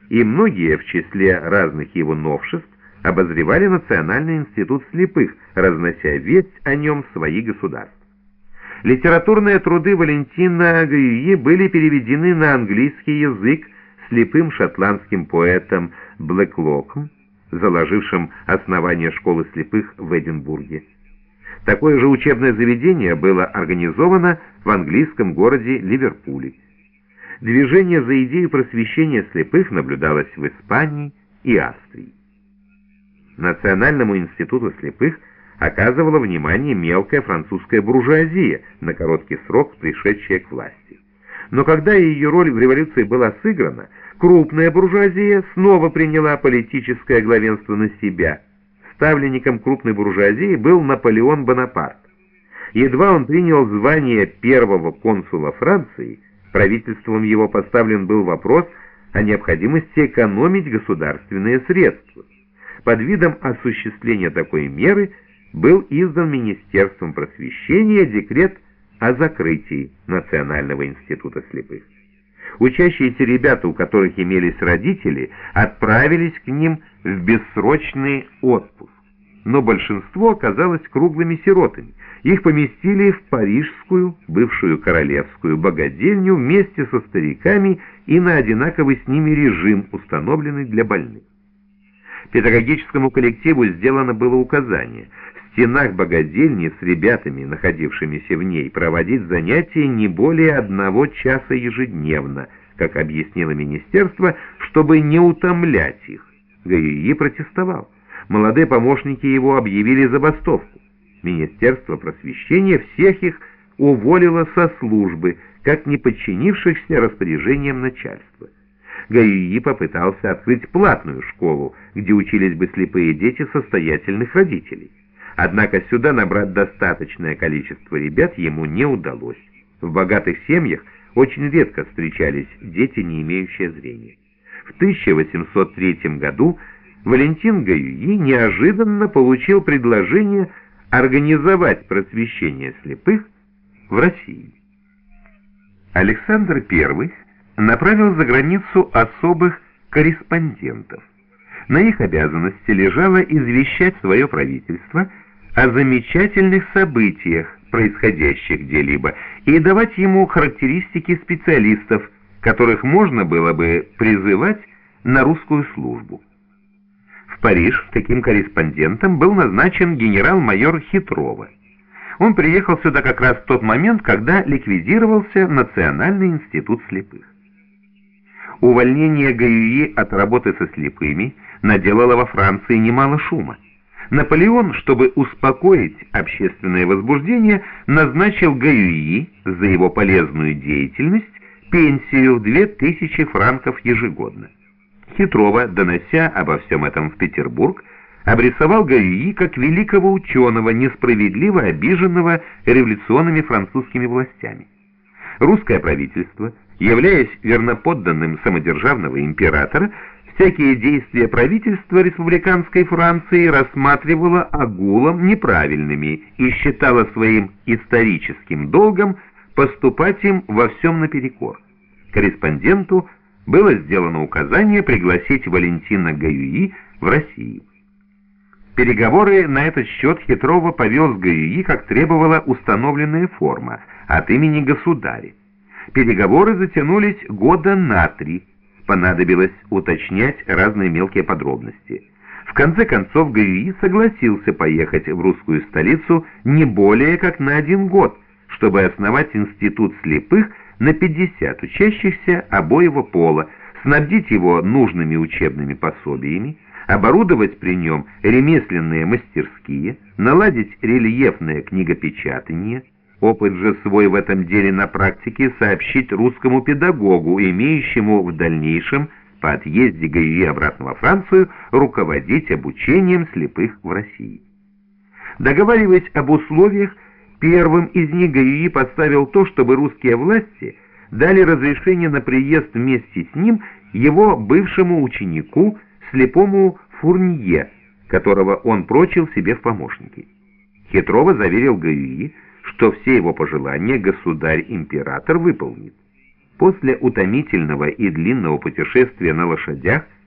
и многие, в числе разных его новшеств, обозревали Национальный институт слепых, разнося весть о нем в свои государства. Литературные труды Валентина Гаюи были переведены на английский язык слепым шотландским поэтом Блэклоком, заложившим основание школы слепых в Эдинбурге. Такое же учебное заведение было организовано в английском городе Ливерпуле. Движение за идею просвещения слепых наблюдалось в Испании и Австрии. Национальному институту слепых оказывала внимание мелкая французская буржуазия, на короткий срок пришедшая к власти. Но когда ее роль в революции была сыграна, крупная буржуазия снова приняла политическое главенство на себя. Ставленником крупной буржуазии был Наполеон Бонапарт. Едва он принял звание первого консула Франции, правительством его поставлен был вопрос о необходимости экономить государственные средства. Под видом осуществления такой меры был издан Министерством просвещения декрет о закрытии Национального института слепых. Учащиеся ребята, у которых имелись родители, отправились к ним в бессрочный отпуск. Но большинство оказалось круглыми сиротами. Их поместили в парижскую, бывшую королевскую богадельню вместе со стариками и на одинаковый с ними режим, установленный для больных. Педагогическому коллективу сделано было указание в стенах богадельни с ребятами, находившимися в ней, проводить занятия не более 1 часа ежедневно, как объяснило министерство, чтобы не утомлять их. Гаюи протестовал. Молодые помощники его объявили забастовку. Министерство просвещения всех их уволило со службы, как не подчинившихся распоряжениям начальства. Гаюи попытался открыть платную школу, где учились бы слепые дети состоятельных родителей. Однако сюда набрать достаточное количество ребят ему не удалось. В богатых семьях очень редко встречались дети, не имеющие зрения. В 1803 году Валентин Гаюи неожиданно получил предложение организовать просвещение слепых в России. Александр I направил за границу особых корреспондентов. На их обязанности лежало извещать свое правительство о замечательных событиях, происходящих где-либо, и давать ему характеристики специалистов, которых можно было бы призывать на русскую службу. В Париж таким корреспондентом был назначен генерал-майор Хитрова. Он приехал сюда как раз в тот момент, когда ликвидировался Национальный институт слепых. Увольнение Гаюи от работы со слепыми наделало во Франции немало шума. Наполеон, чтобы успокоить общественное возбуждение, назначил Гаюи за его полезную деятельность пенсию в 2000 франков ежегодно. Хитрова, донося обо всем этом в Петербург, обрисовал Гаюи как великого ученого, несправедливо обиженного революционными французскими властями. Русское правительство, являясь верноподданным самодержавного императора, всякие действия правительства республиканской Франции рассматривало огулом неправильными и считало своим историческим долгом поступать им во всем наперекор. Корреспонденту было сделано указание пригласить Валентина Гаюи в Россию. Переговоры на этот счет Хитрова повел с Гаюи, как требовала установленная форма, от имени государя. Переговоры затянулись года на 3. Понадобилось уточнять разные мелкие подробности. В конце концов Гаюи согласился поехать в русскую столицу не более как на 1 год, чтобы основать институт слепых на 50 учащихся обоего пола, снабдить его нужными учебными пособиями, оборудовать при нем ремесленные мастерские, наладить рельефное книгопечатание, опыт же свой в этом деле на практике сообщить русскому педагогу, имеющему в дальнейшем по отъезде Гаюи обратно во Францию руководить обучением слепых в России. Договариваясь об условиях, первым из них Гаюи поставил то, чтобы русские власти дали разрешение на приезд вместе с ним его бывшему ученику, слепому Фурнье, которого он прочил себе в помощники. Хитрова заверил Гаюи, что все его пожелания государь-император выполнит. После утомительного и длинного путешествия на лошадях